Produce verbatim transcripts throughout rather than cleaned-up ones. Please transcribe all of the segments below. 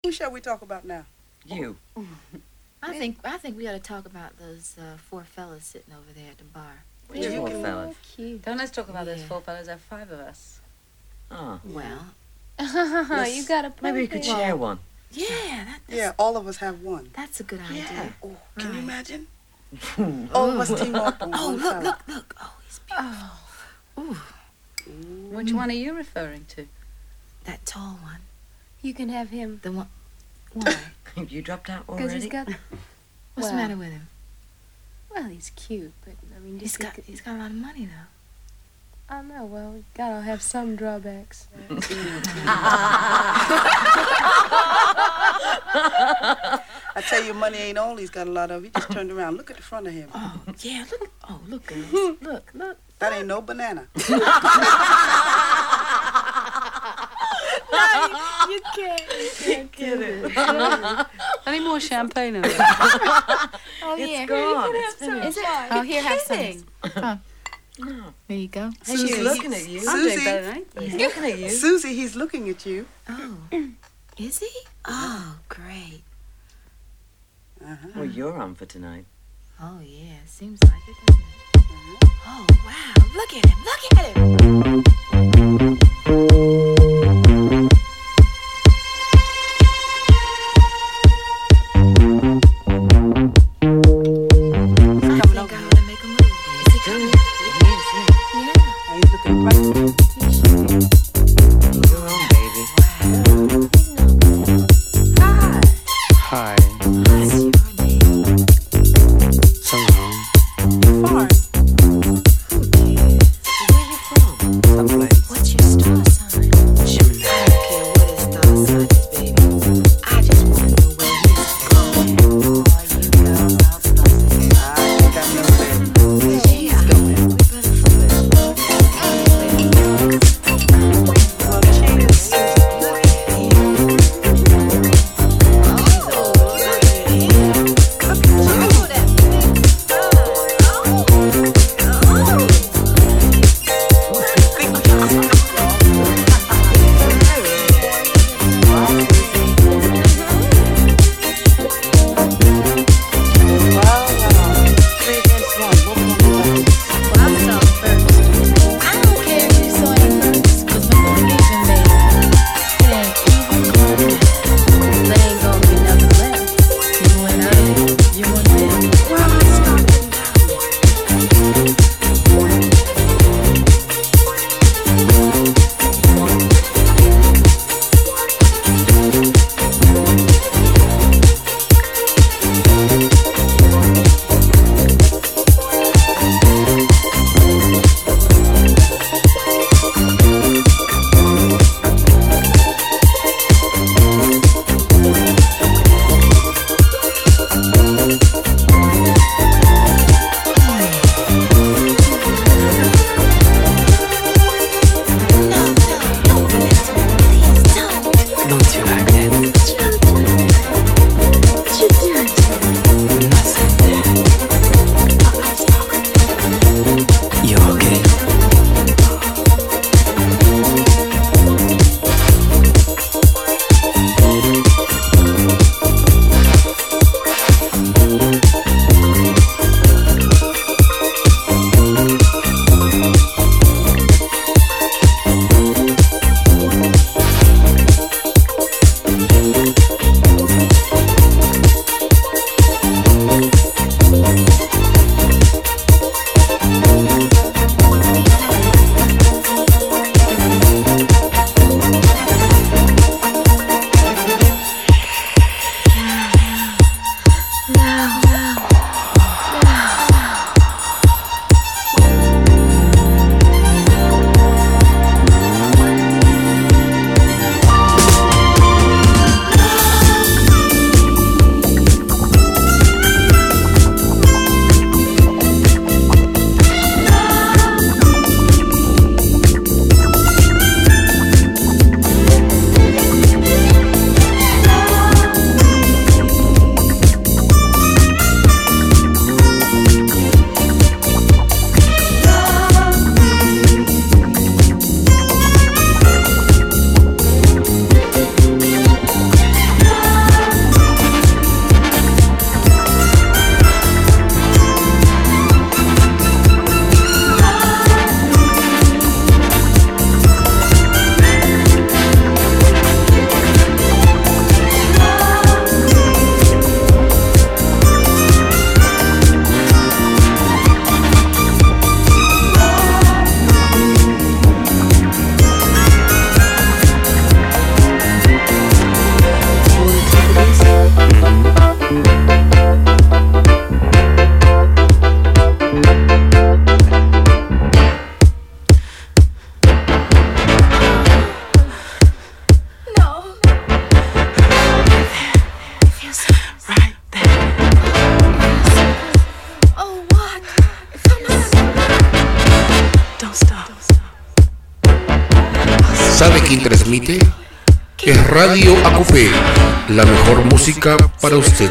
Who shall we talk about now? You. I think I think we ought to talk about those uh, four fellas sitting over there at the bar. Which Yeah, four you can- fellas? Cute. Don't let's talk about those Yeah. four fellas. There are five of us. Oh. Well, you got a point. Maybe we could there. share one. yeah, that, that's, Yeah, all of us have one. that's a good idea. Yeah. Oh, can you Right. imagine? All of us team up on Oh, one look, fella. look, look. Oh, he's beautiful. Ooh, Which one are you referring to? that tall one. You can have him. The one. Why? You dropped out Because already? he's got. What's Well, the matter with him? Well, he's cute, but I mean, He's just got because- he's got a lot of money though. I don't know. Well, we gotta have some drawbacks. I tell you, money ain't all he's got a lot of. He just turned around. Look at the front of him. Oh yeah, look. Oh look, girls. Look, look. That ain't no banana. You can't. You can't do it. I need more champagne. over there. Oh It's yeah. gone. Here, It's finished. Is it? Oh, here, have some. kidding? Huh. There you go. Hey, he's looking at you. I'm doing Susie. better than I He's looking at you. Susie, he's looking at you. Oh, is he? Oh, great. Uh-huh. Well, you're on for tonight. Oh yeah, seems like it. Doesn't it? Oh wow, look at him! Look at him! I think I ought to make a move. Is he coming? Yes, yeah. Yeah. And he's looking right. You're on, baby. Hi. Hi, What's your name? Salome. Fine. Where you from? Someplace. What's your star sign? Gemini. I don't care what his star sign is, baby. I just want to know where he's going. Oh, you girls are buzzing. I think I know where Yeah, he's going. we better flip it. Well, cheers. Look at him. Oh, look at him. Look at you, that big Three against one. What we gonna do about this? Well, I'm sorry first. I don't care if you saw him first, 'cause we're gonna leave him, baby. It ain't even gonna matter. There ain't gonna be nothing left. You and I, you and me. Well, let's start it now. Don't you like that? Nothing. You okay? quien transmite es Radio Acopé, la mejor música para usted.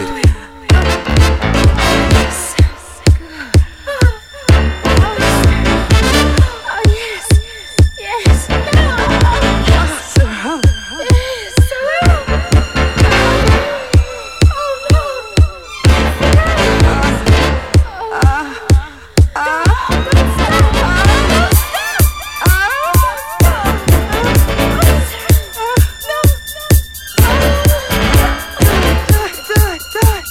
Die, die.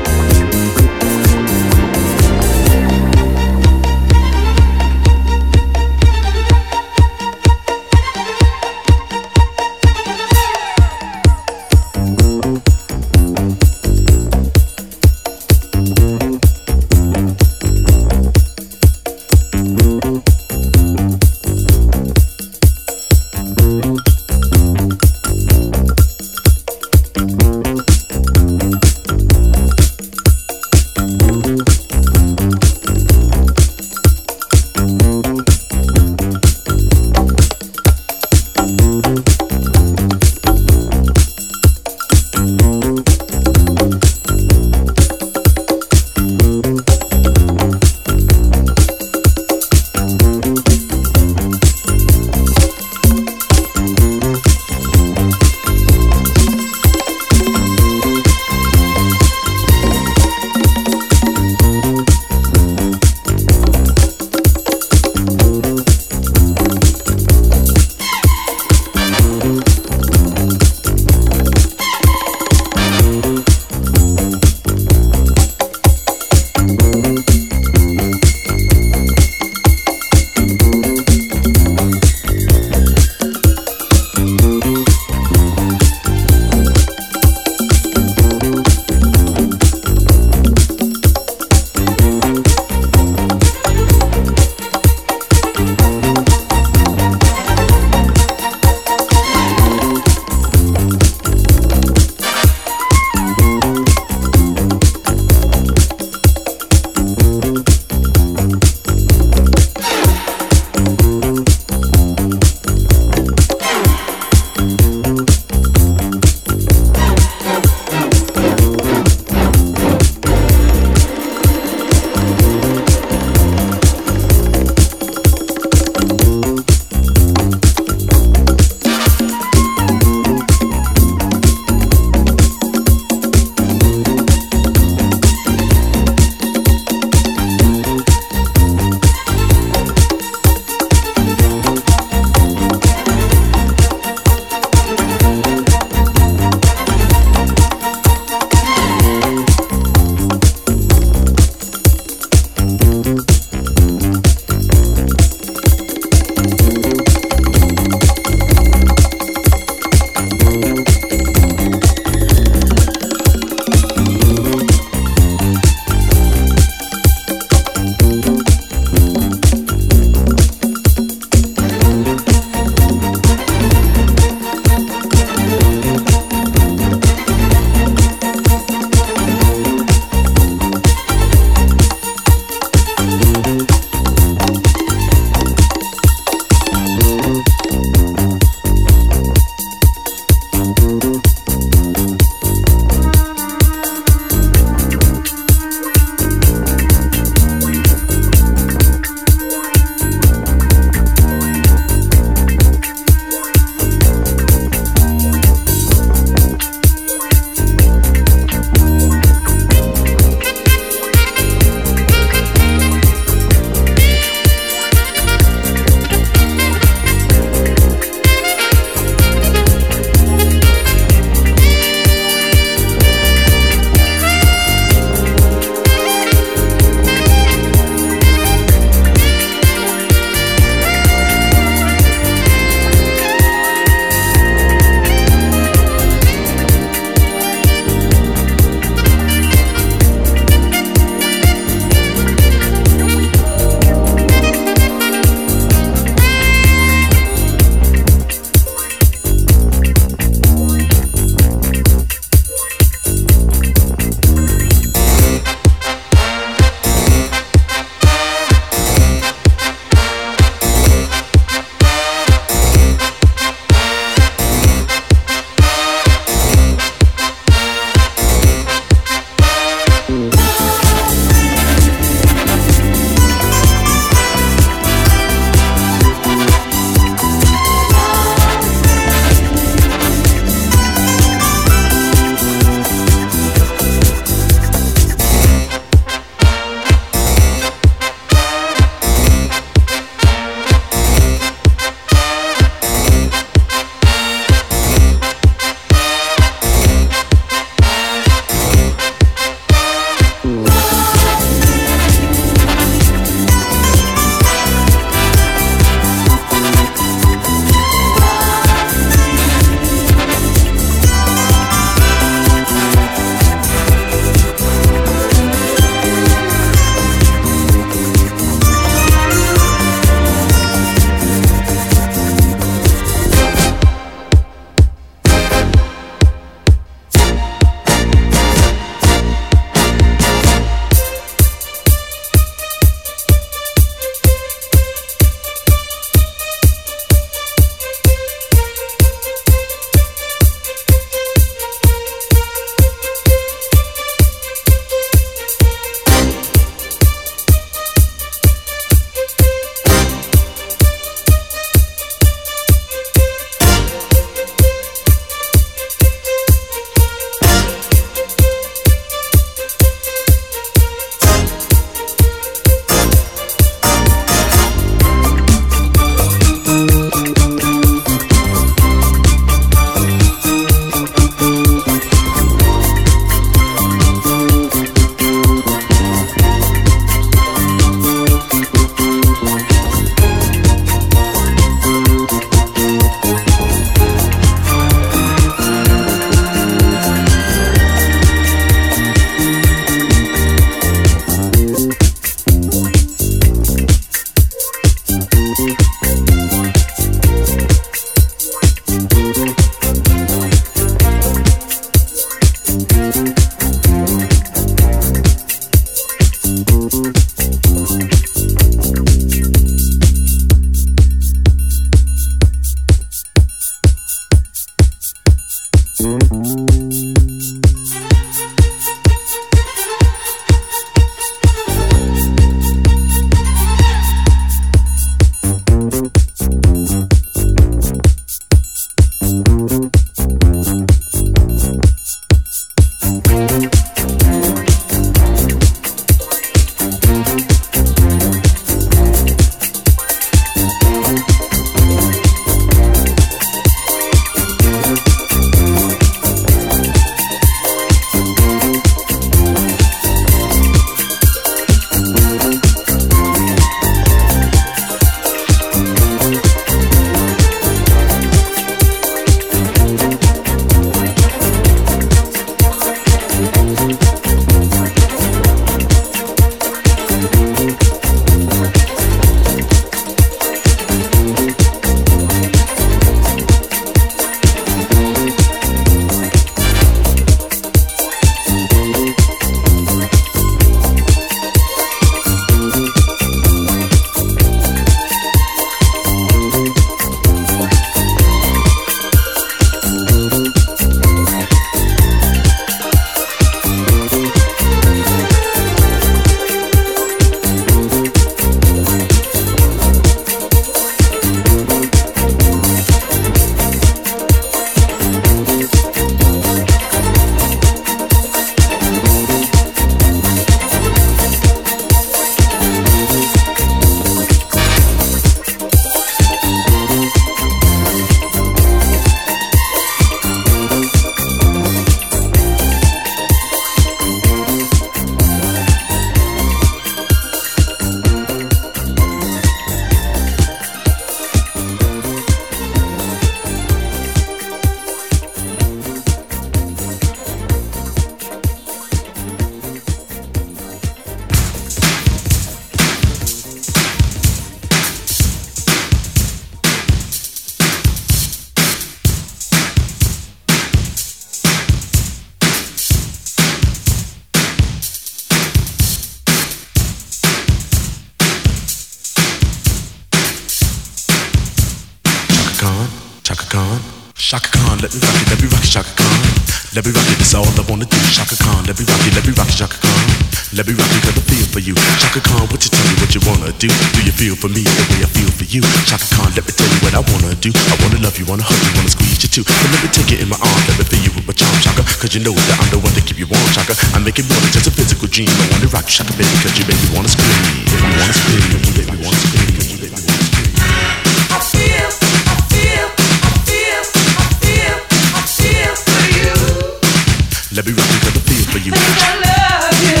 Chaka Khan. Chaka Khan, let me rock it, let me rock it, Chaka Khan. Let me rock it, that's all I wanna do. Chaka Khan, let me rock it, let me rock it, Chaka Khan. Let me rock it, cause I feel for you. Chaka Khan, what you tell me what you wanna do? Do you feel for me the way I feel for you? Chaka Khan, let me tell you what I wanna do. I wanna love you, wanna hug you, wanna squeeze you too. But let me take it in my arms, let me feel you with my charm, Chaka. Cause you know that I'm the one to keep you warm, Chaka. I make it more than just a physical dream. I wanna rock you, Chaka, baby, cause you make me wanna scream. Make me wanna scream, you make me wanna scream, cause you make me wanna scream. I feel, I feel, I feel, I feel, I feel for you. Let me rock you, cause I feel for you. Think I love you.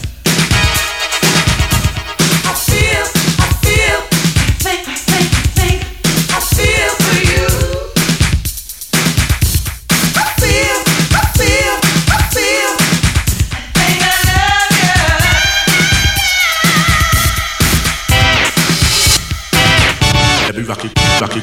I feel, I feel, think, think, think, I feel for you. I feel, I feel, I feel, think I love you. Let me rock it, rock it.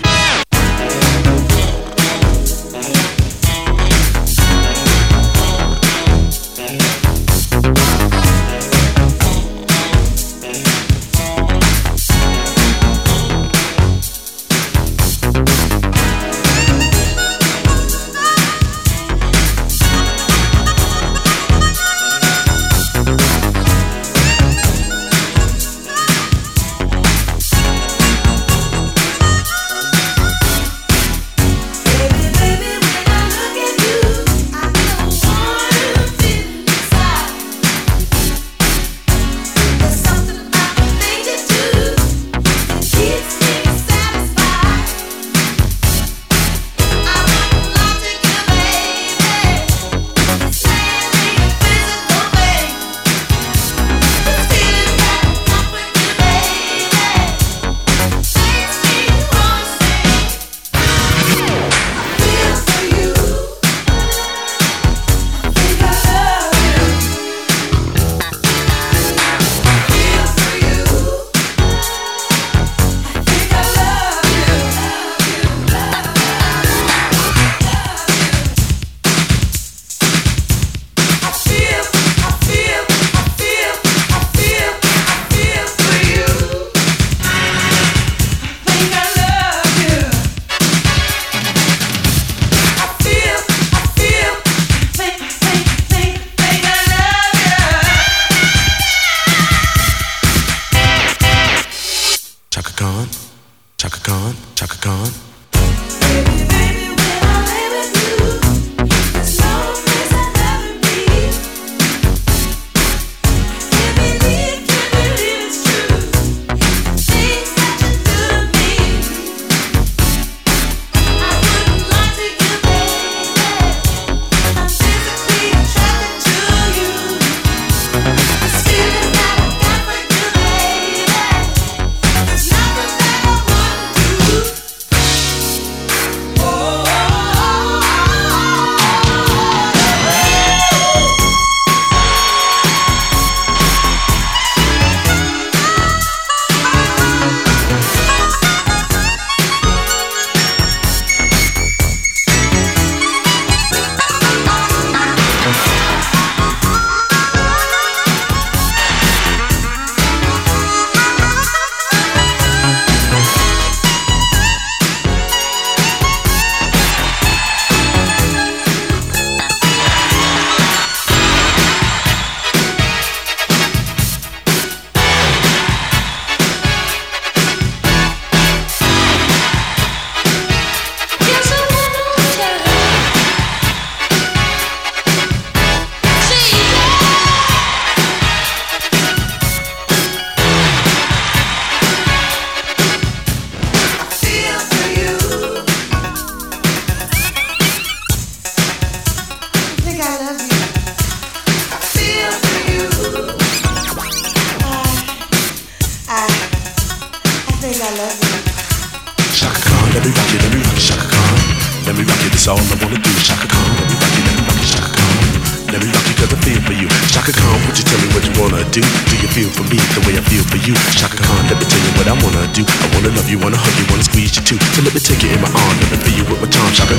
That's all I wanna do. Chaka Khan, let me rock you, let me rock you, Chaka Khan. Let me rock you cause I feel for you. Chaka Khan, would you tell me what you wanna do? Do you feel for me the way I feel for you? Chaka Khan, let me tell you what I wanna do. I wanna love you, wanna hug you, wanna squeeze you too. So let me take it in my arm, let me feel you with my charm. Chaka,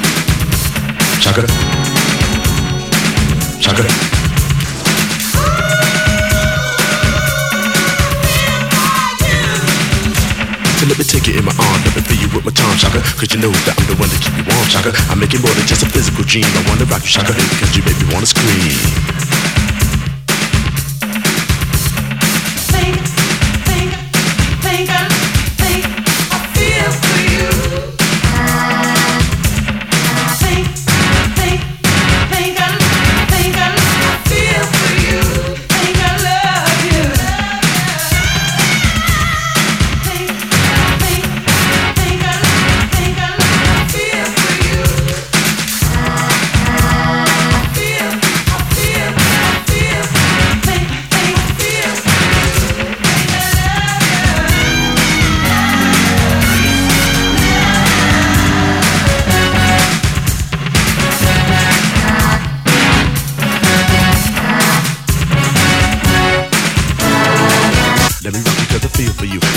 Chaka, Chaka. So let me take it in my arm, let me feel you you with my charm, shaka. Cause you know that I'm the one to keep you warm, shaka. I make it more than just a physical dream. I wanna rock you, shaka, baby, cause you make me wanna scream. Think, think, think, I, think, I feel for you. Think, think, think, I, think, I, I feel for you. Think I love you. Think, think, think, I, think I, I feel for you. I feel, I feel, I feel, think, think, feel for you. Think I love Let me rock you cause I feel for you.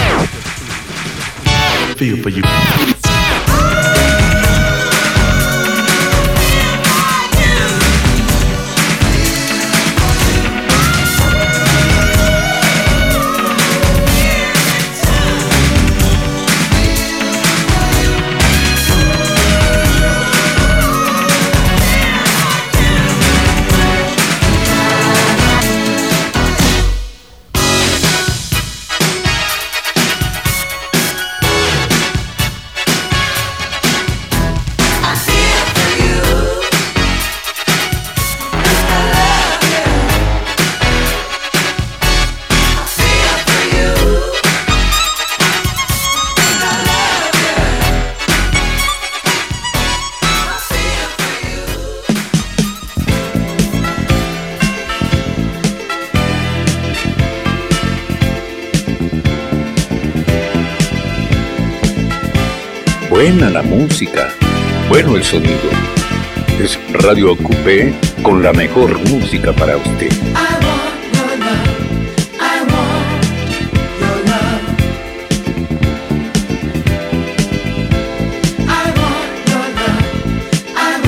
Feel for you. Buena la música, bueno el sonido. Es Radio Coupé con la mejor música para usted. I want your love. I want your love. I want your love. I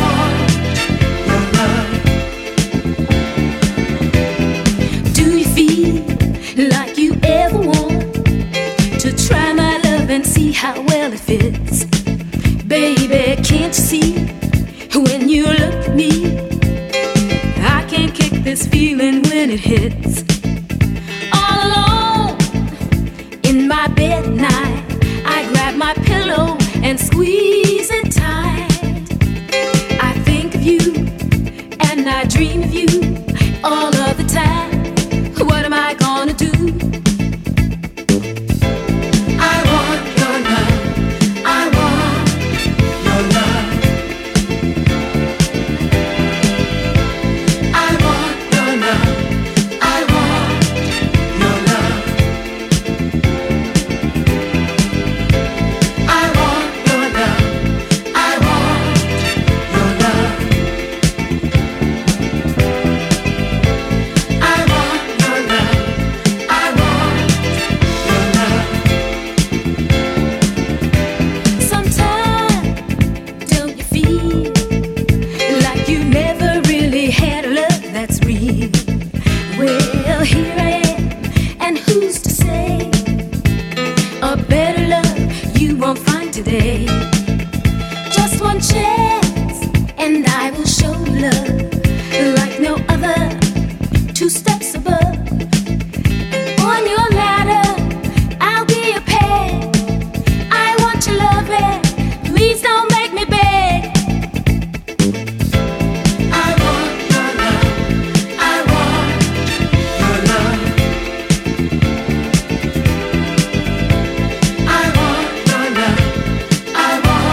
want your love. Do you feel like you ever want to try my love and see how well it fits? Baby, can't you see when you look at me? I can't kick this feeling when it hits. All alone in my bed at night, I grab my pillow and squeeze it tight. I think of you and I dream of you all of the time. What am I gonna do? I want your love. I want your love. I want your love. I want your love. I want your love. I want your love. I want your love. I want your love. Sometimes, don't you feel like you never really had a love that's real? Well, here I am, and who's to say a better love you won't find today? Just one chance, and I will show love like no other, two steps above. On your ladder, I'll be a peg. I want your love, and please don't make me beg. I want your love. I want your love. I want your love. I want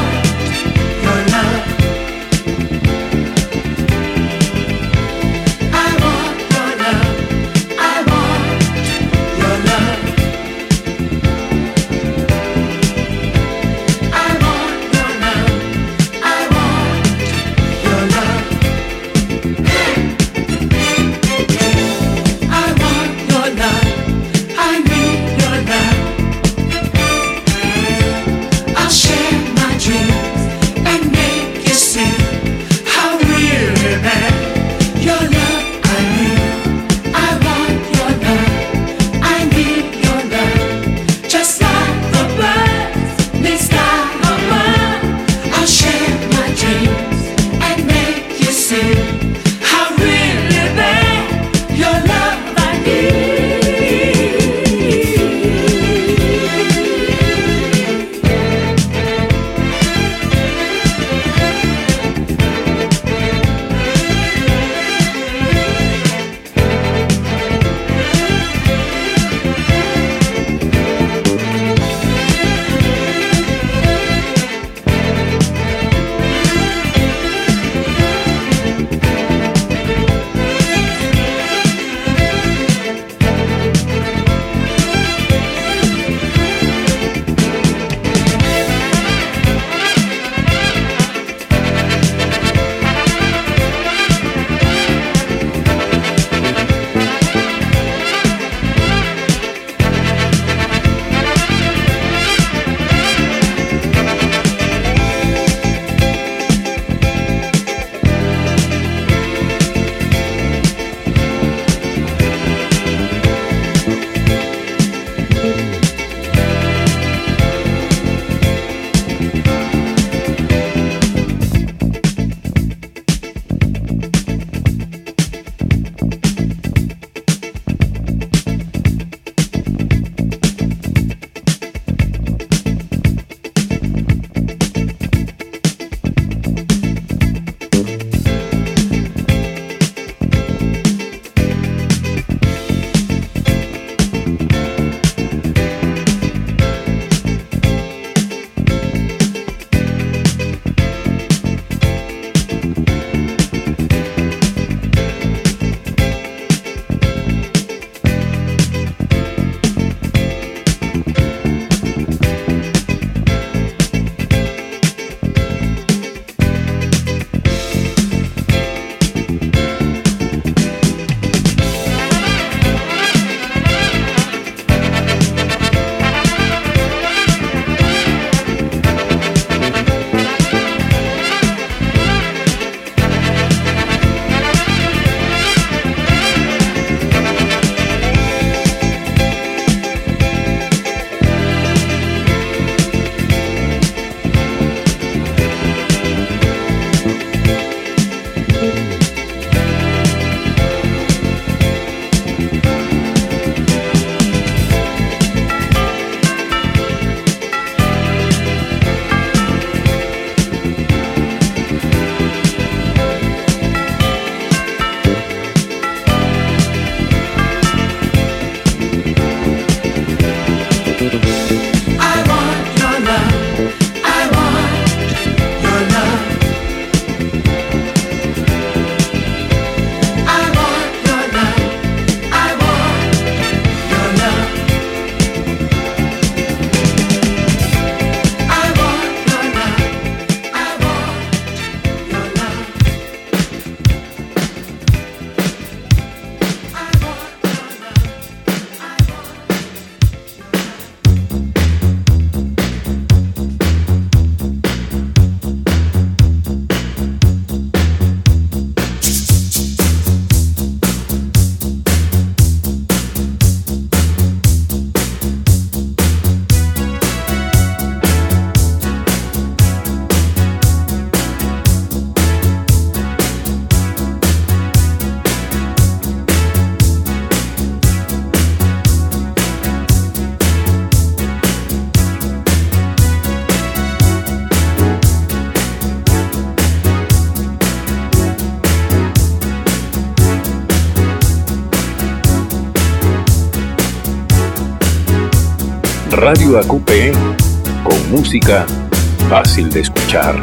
Radio A Q P con música fácil de escuchar.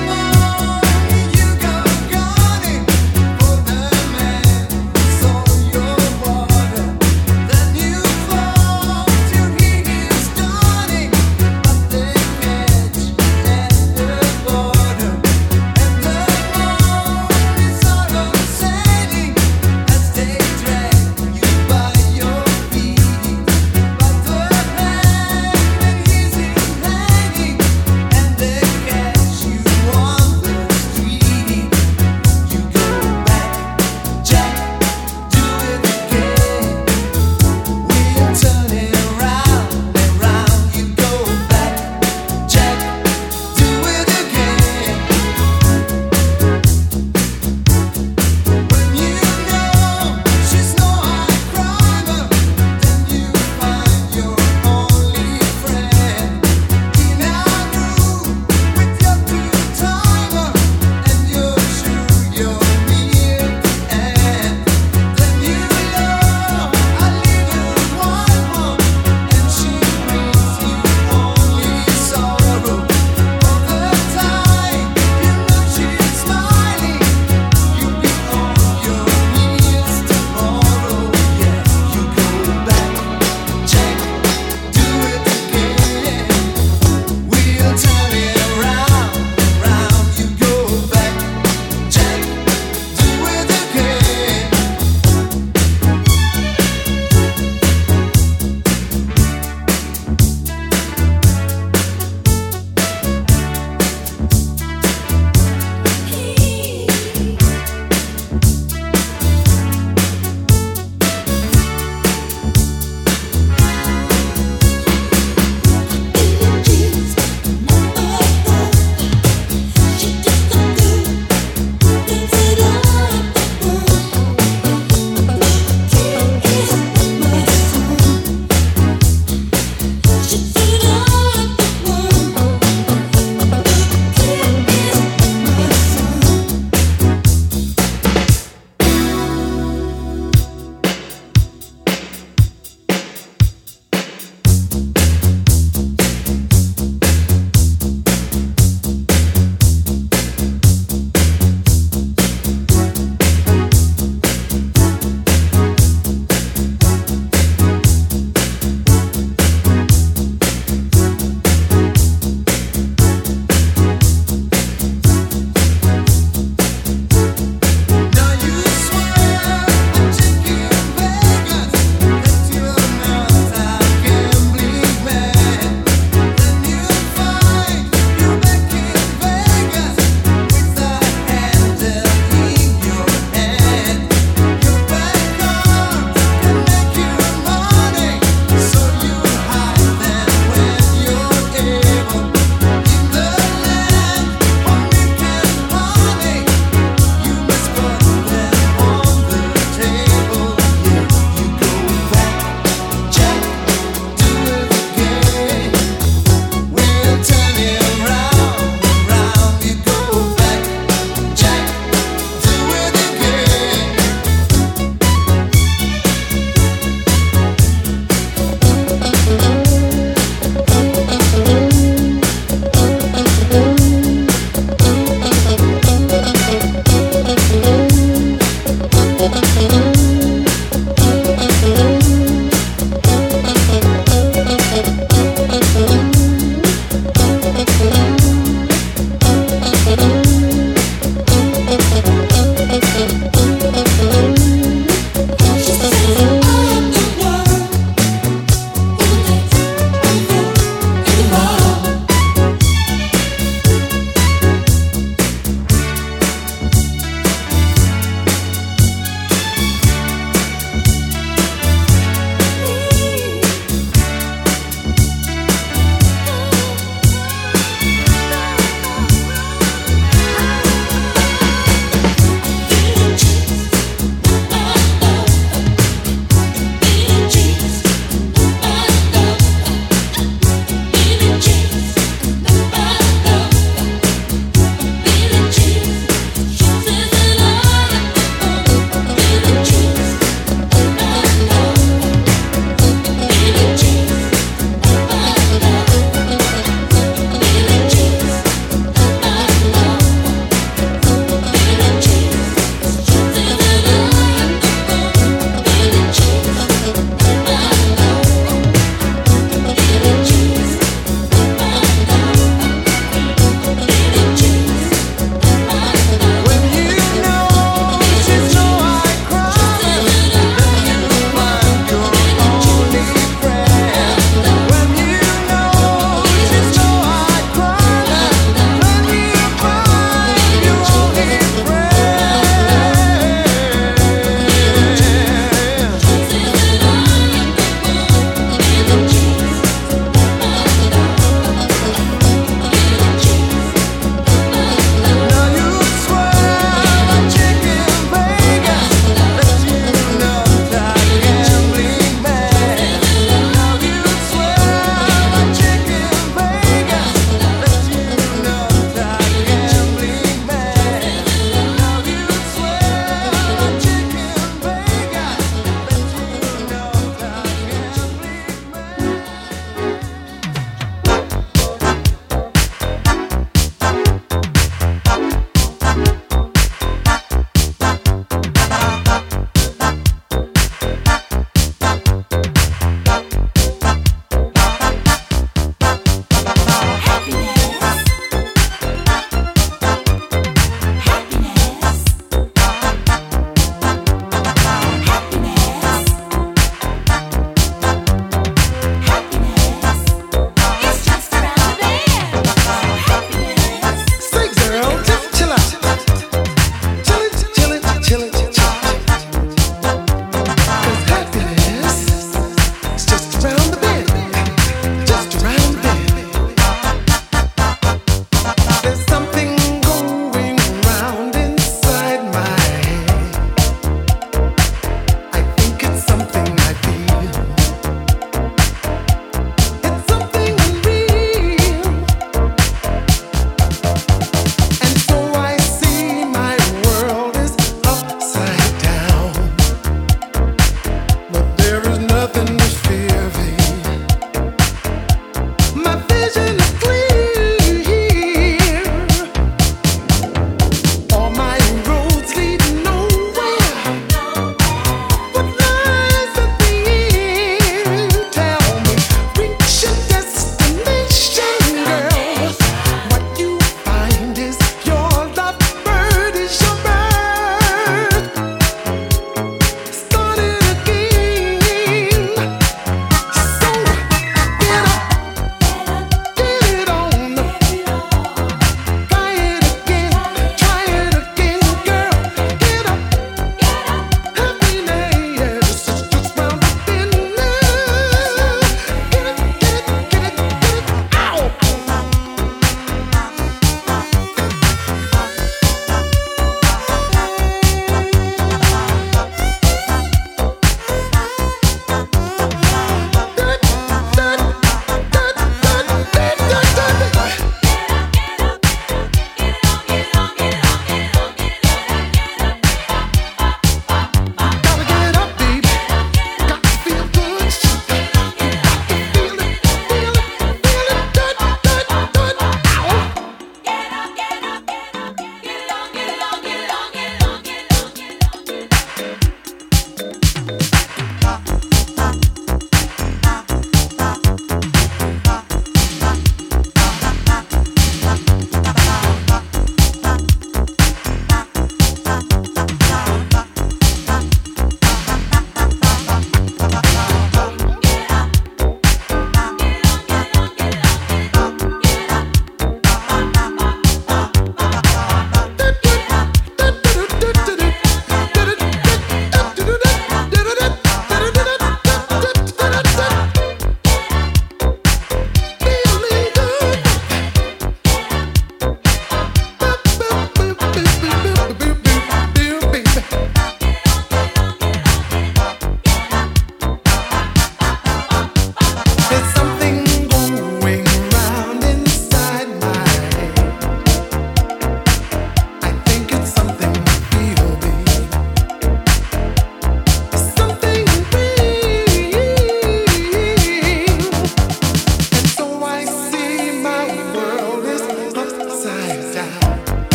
You go gunning for the man, so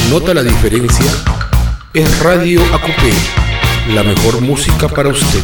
¿Nota la diferencia? Es Radio A Q P, la mejor música para usted.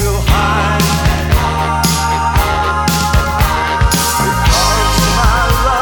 My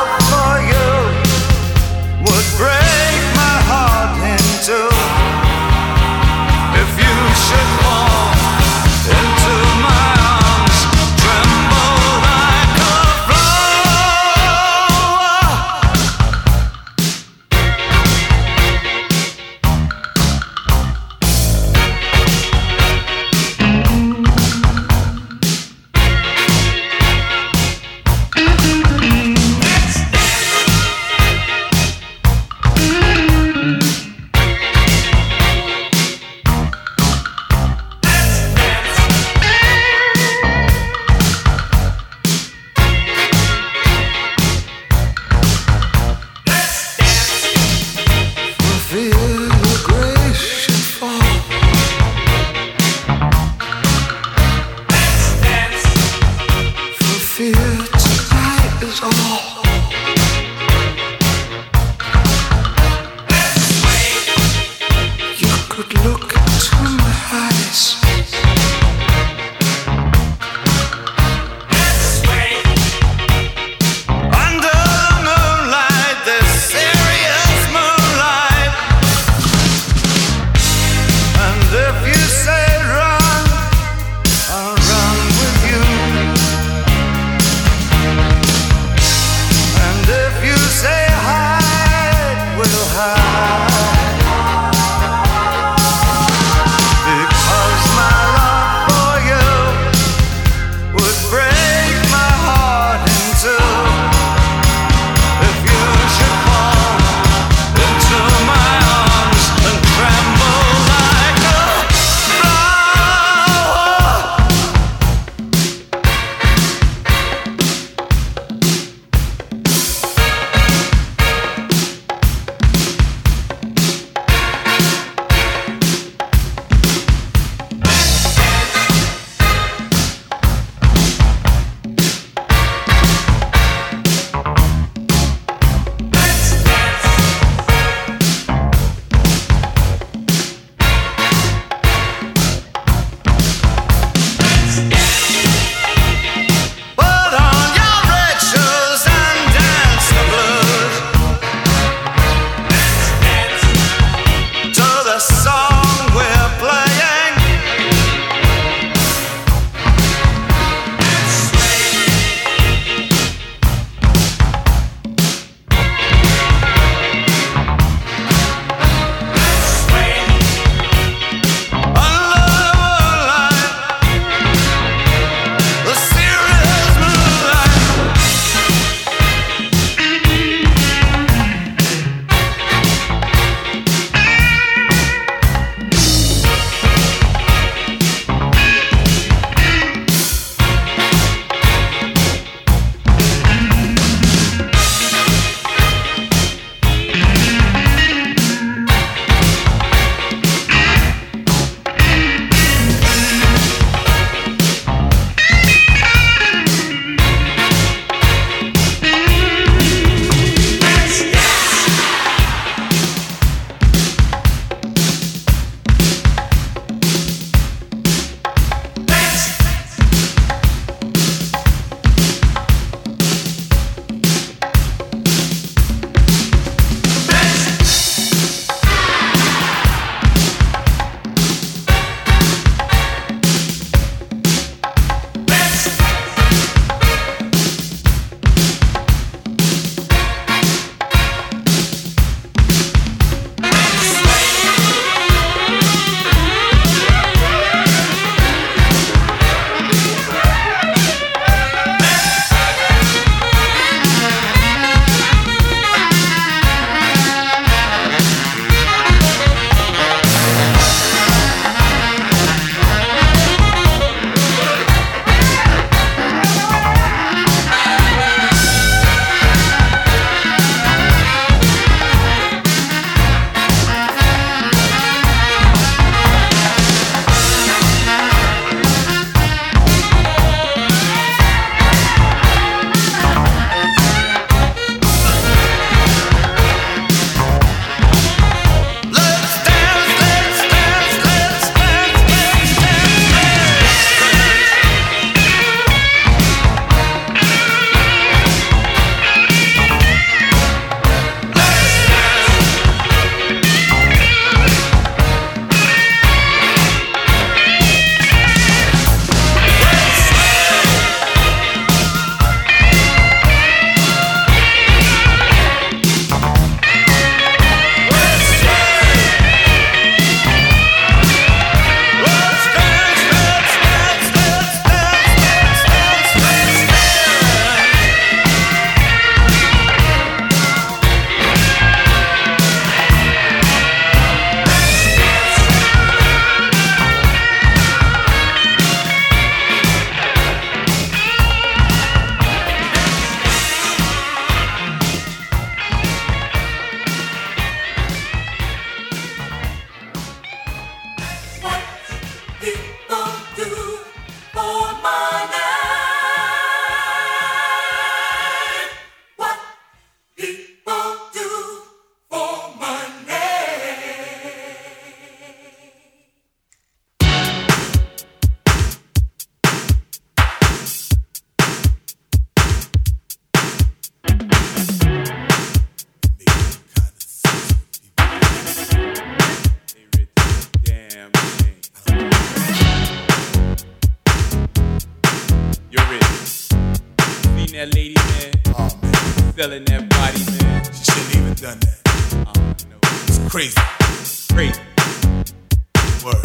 selling that body, man. She shouldn't even done that. Oh, no. It's crazy. Crazy. Word.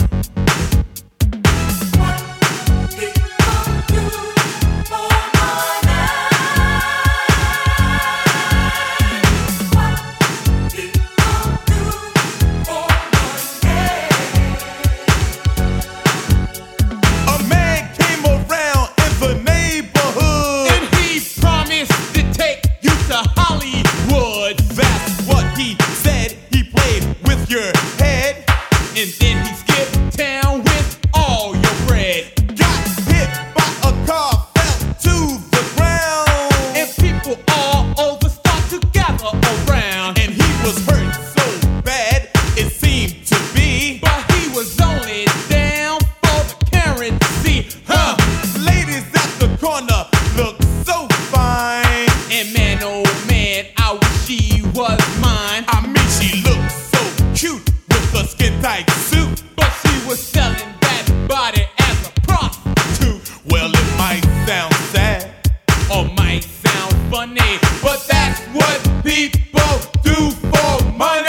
Your head, and then he skipped town with all your bread. Got hit by a car, fell to the ground, and people all over start to gather around. And he was hurt so bad, it seemed to be, but he was only down for the currency. Huh? Ladies at the corner look so fine, and man, oh man, I wish she was mine. I mean, she looks so cute with a skin tight suit, but she was selling that body as a prostitute. Well, it might sound sad or might sound funny, but that's what people do for money.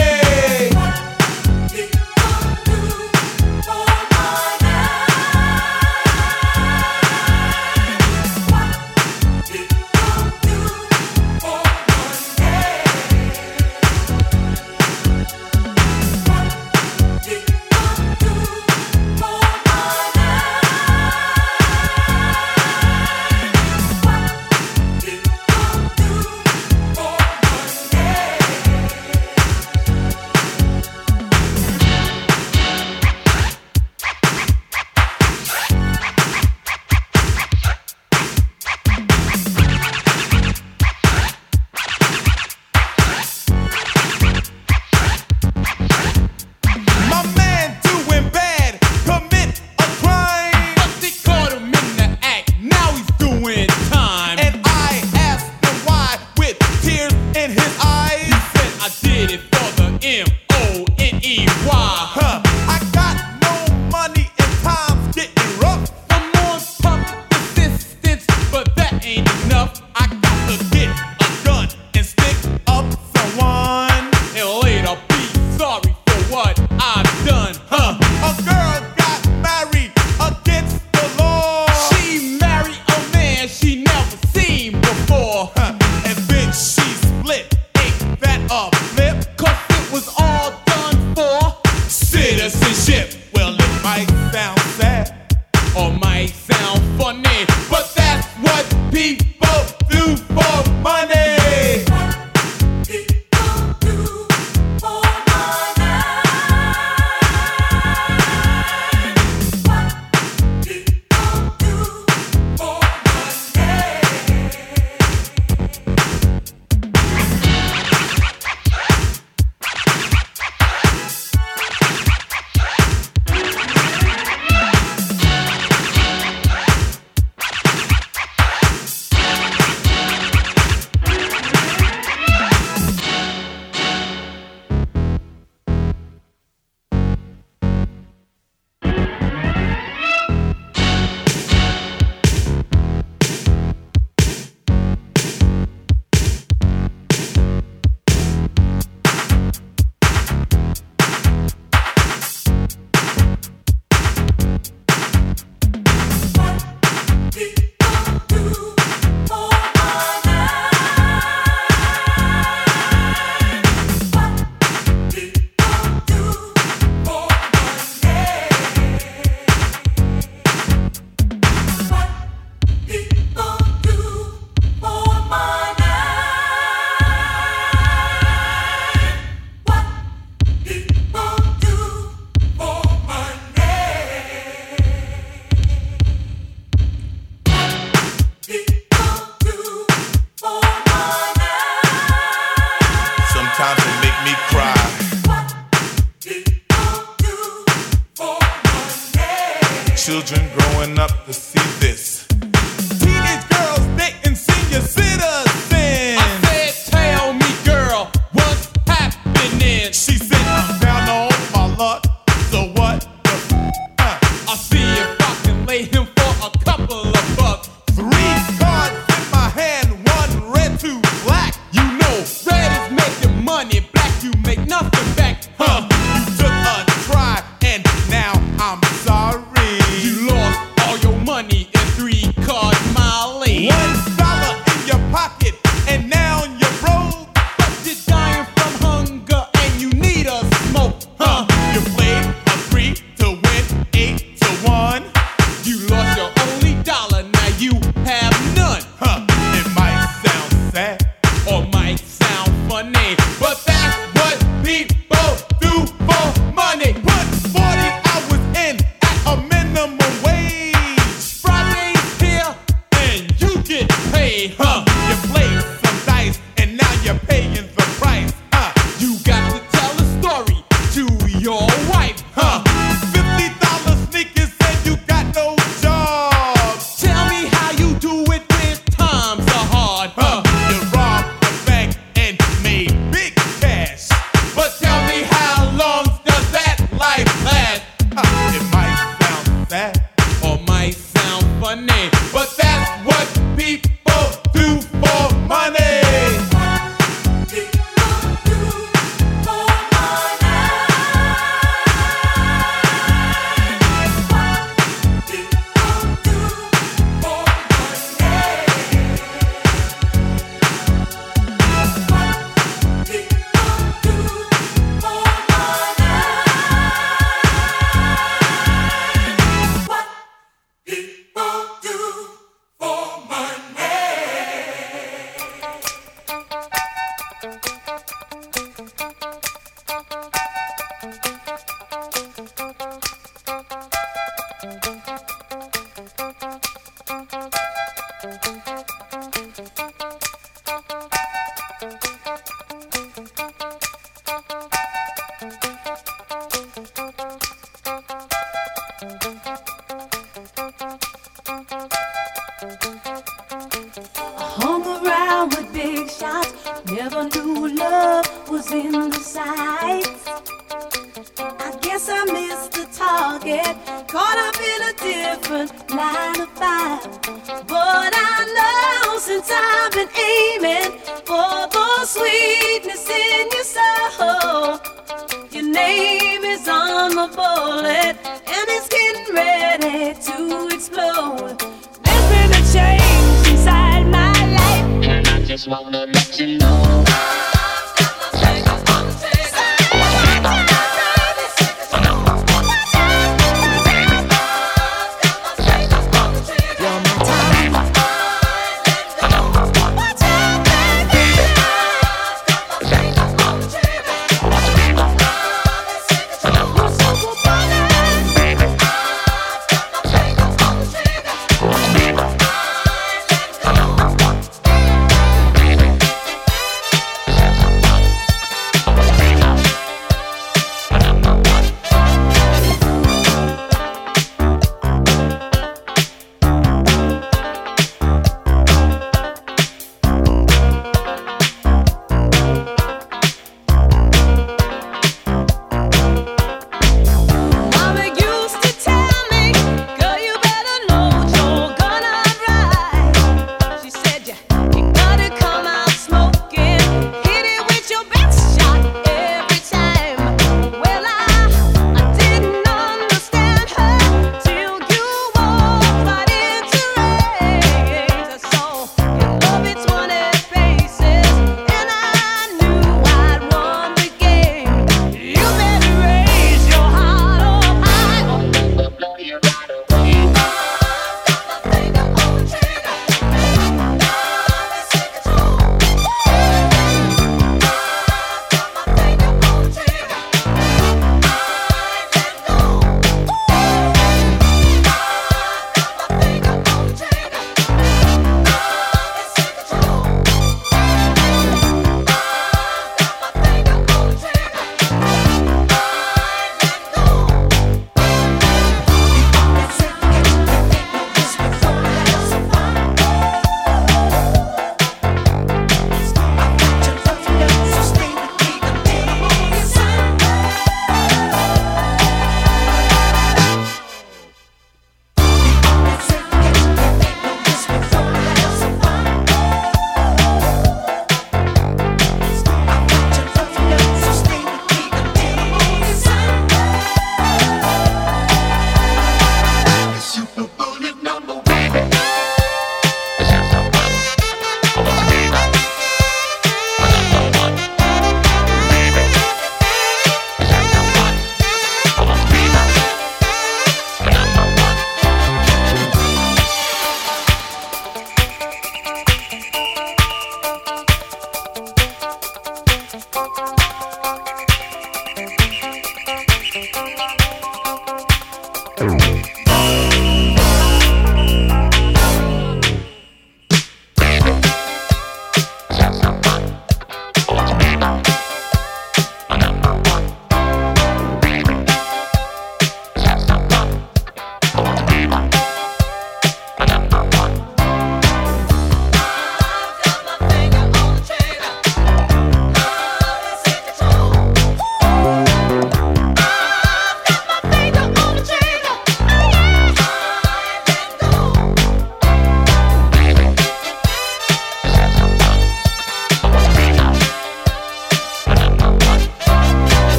Children growing up to see this. Teenage girls dating senior citizens. I said, tell me, girl, what's happening? She said, I'm down on my luck. So what the f- uh, I'll see if I can lay him for a couple of bucks. Three cards in my hand, one red, two black. You money. But that's what people do for money. Put forty hours in at a minimum wage. Friday's here and you get paid, huh? You played some dice and now you're paying the price, huh? You got to tell a story to your wife, huh? Fifty dollar sneakers and you got no job. Tell me how you do it when times are hard, huh? You robbed the bank and made big cash. But tell me how long does that life last? Huh? It might sound sad or might sound funny, but that's what people do for money. Hung around with big shots, never knew love was in the sights. I guess I missed the target, caught up in a different line of fire. But I know since I've been aiming for the sweetness in your soul, your name is on the bullet and it's getting ready to explode. There's been a change inside my life. I just wanna let you know.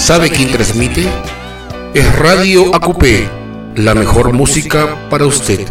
¿Sabe quién transmite? Es Radio A Q P, la mejor música para usted.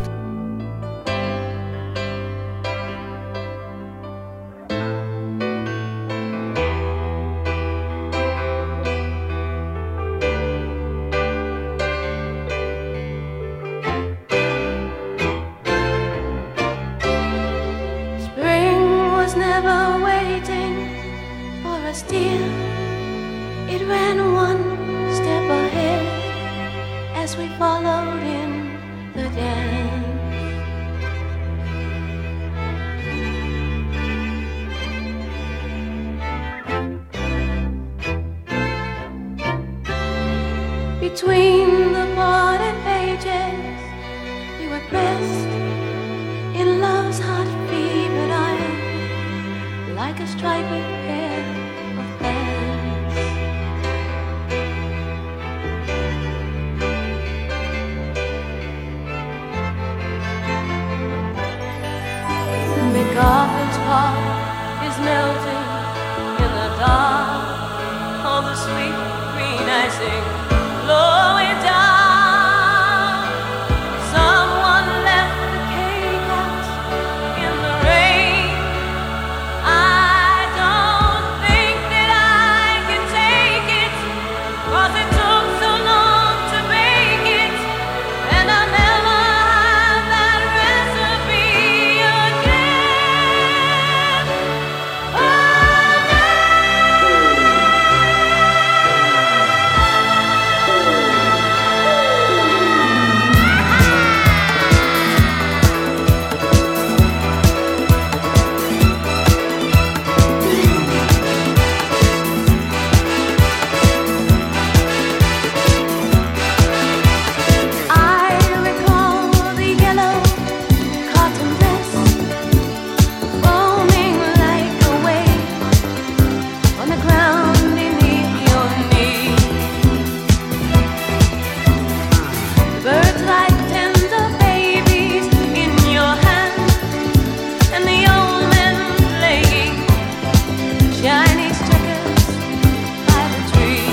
Between the parted pages, we were pressed in love's hot fevered iron, like a striped pair of pants. MacArthur's park is melting in the dark, all the sweet green icing blowing down. Someone left the cake out in the rain. I don't think that I can take it, 'cause it took so long to bake it, and I'll never have that recipe again. Oh, no. I recall the yellow cotton dress foaming like a wave on the ground beneath your knee. Birds like tender babies in your hand, and the old men playing Chinese checkers by the tree.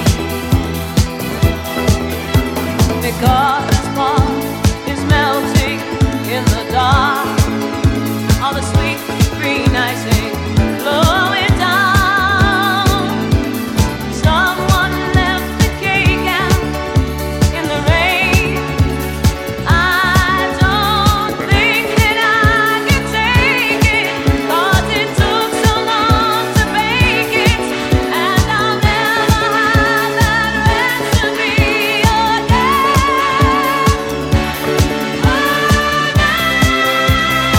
MacArthur's park is melting in the dark, all the sweet green icing blowing down. Someone left the cake out in the rain. I don't think that I can take it, 'cause it took so long to bake it, and I'll never have that recipe again. Oh, no.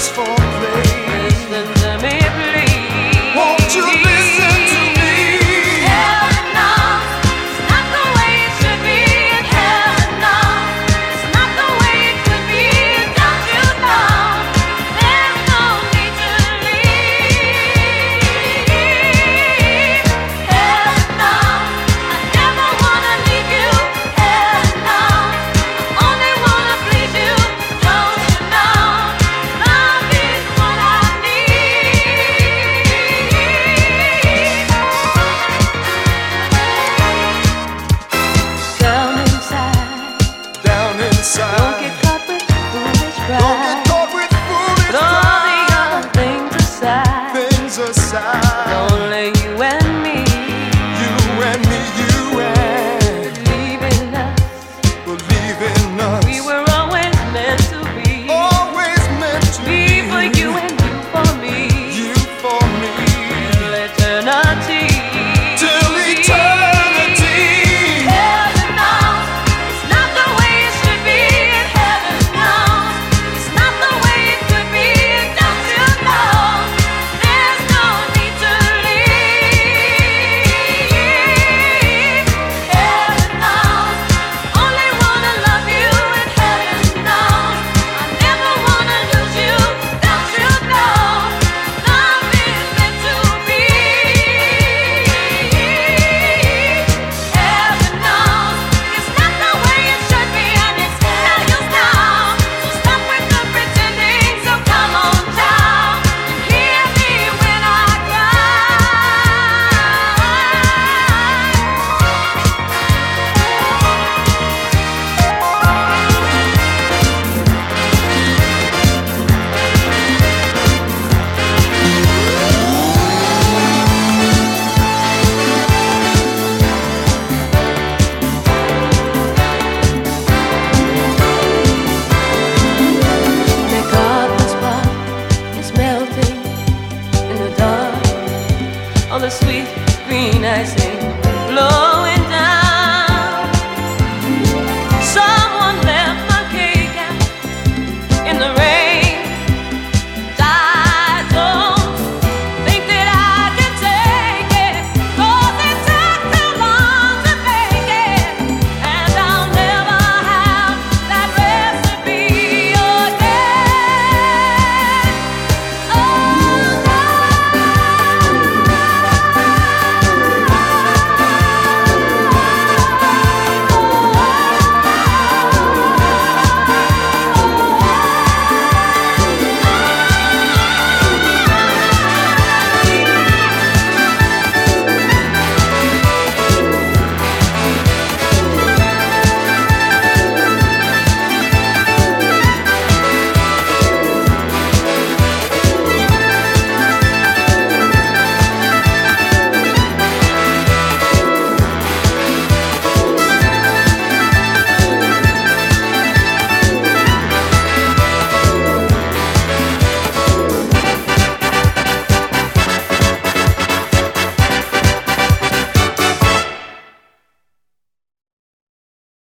on the sweet green ice